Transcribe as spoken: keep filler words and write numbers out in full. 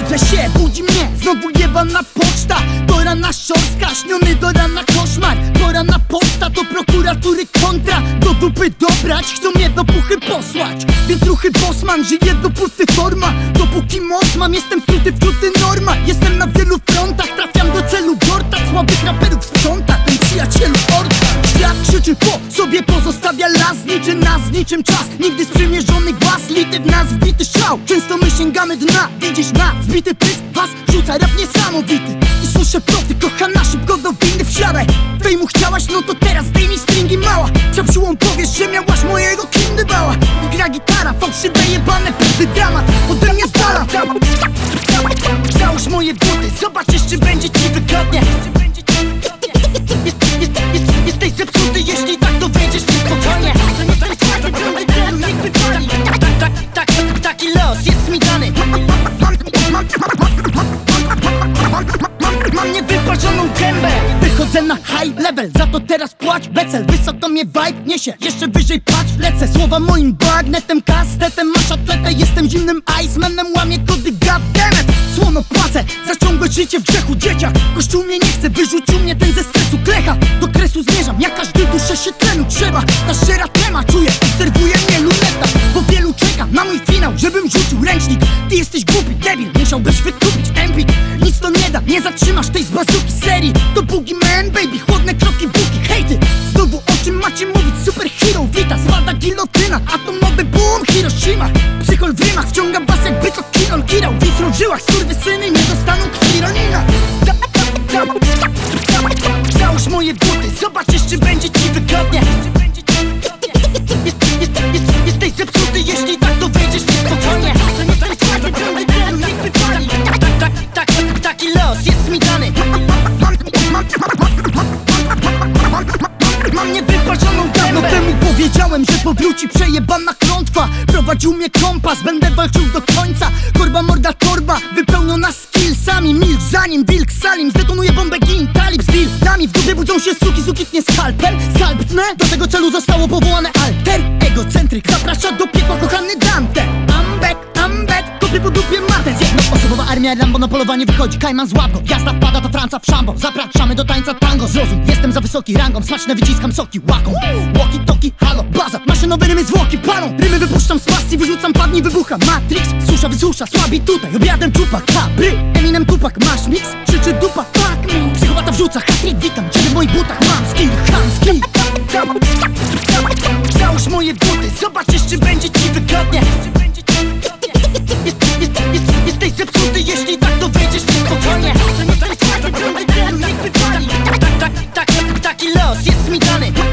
Budzę się, budzi mnie znowu jebana poczta. To rana szorstka, śniony do rana koszmar. Pora na posta, to prokuratury kontra. Do dupy dobrać, chcą mnie do puchy posłać. Więc ruchy bossman, żyję dopóty forma. Dopóki moc mam, jestem wtruty wtruty norma. Jestem na wielu frontach, trafiam do celu gorta. Słabych raperów sprząta, ten przyjacielu orta. Świat krzyczy po sobie, pozostawia las. Niczy nas, niczym czas, nigdy sprzymierzony głaz. Lity w nas wbity strzał, często my sięgamy dna. Widzisz na zbity pysk, was rzuca rap niesamowity. I słyszę ploty, kochana, szybko do windy wsiadaj. Fejmu chciałaś, no to teraz zdejmij stringi mała. Przepsiłą powiesz, że miałaś mojego kindybała. I gra gitara, fałszywe jebane pusty dramat. Ode mnie zdala. Załóż moje buty, zobaczysz czy będzie ci wygodnie. Jest, jest, jest, jesteś zepsuty, jeśli tak to wejdziesz niespokojnie. Tak, tak, tak, taki los jest mi dany. Mam niewyparzoną gębę. Wychodzę na high level, za to teraz płać becel. Wysoko mnie vibe niesie, jeszcze wyżej patrz, lecę. Słowa moim bagnetem, kastetem, masz atletę. Jestem zimnym Icemanem, łamię kody, goddammit. Słono płacę, zaciągłe życie w grzechu dzieciach. Kościół mnie nie chce, wyrzucił mnie ten ze stresu klecha. Do kresu zmierzam, jak każdy duszę się tlenu trzeba. Ta szera trema, czuję, obserwuje mnie luneta. Bo wielu czeka na mój finał, żebym rzucił ręcznik. Ty jesteś głupi, debil, musiałbyś wykupić empik. Nic to nie da, nie zatrzymasz tej z bazuki serii. To Boogeyman, baby, chłodne kroki, buki, hejty. Znowu o czym macie mówić, superhero wita. Spada gilotyna, atomowy boom, Hiroshima. Psychol w rymach, wciąga bas jakby to Kirol kirał. Witrą w żyłach, skurwysyny nie dostaną krwi Ronina. Załóż moje buty, zobaczysz czy będzie ci wygodnie. Jest, jest, jest, jesteś zepsuty, jeśli tak to wejdziesz niespokojnie. Tak, tak, tak, taki los jest mi dany. Mam niewyparzoną gębę. Dawno temu powiedziałem, że powróci przejebana klątwa. Prowadził mnie kompas, będę walczył do końca. Korba, morda, torba, wypełniona skillsami. Milk zanim wilk salim, zdetonuje bombę gin, talib z deal. Dami w dupie budzą się suki, sukitnie skalpel. Skalp tnę, do tego celu zostało powołane alter. Egocentryk zaprasza do piekła kochany Dante. I'm back, I'm back, kopię po dupie Martens. Jednoosobowa armia Rambo na polowanie wychodzi, Kajman z łapką. Jazda wpada to Franca w szambo, zapraszamy do tańca tango. Zrozum, jestem za wysoki rangą, smaczne wyciskam soki łaką. Walkie talkie, halo, baza, maszynowe rymy zwłoki palą. Rymy wypuszczam z pasji, wyrzucam, padnij, wybucha Matrix, susza, wysusza, słabi tutaj, obiadem czupa, kabry. Eminem, Tupak, masz mix, krzyczy dupa, fuck me. Psychopata wrzuca, hat-trick, witam, ciebie w moich butach mam skill, chamski. Załóż moje buty, zobaczysz czy będzie ci wygodnie. Jest, jest, jest, jesteś zepsuty, jeśli tak to wejdziesz niespokojnie. Tak, tak, tak, taki los jest mi dany.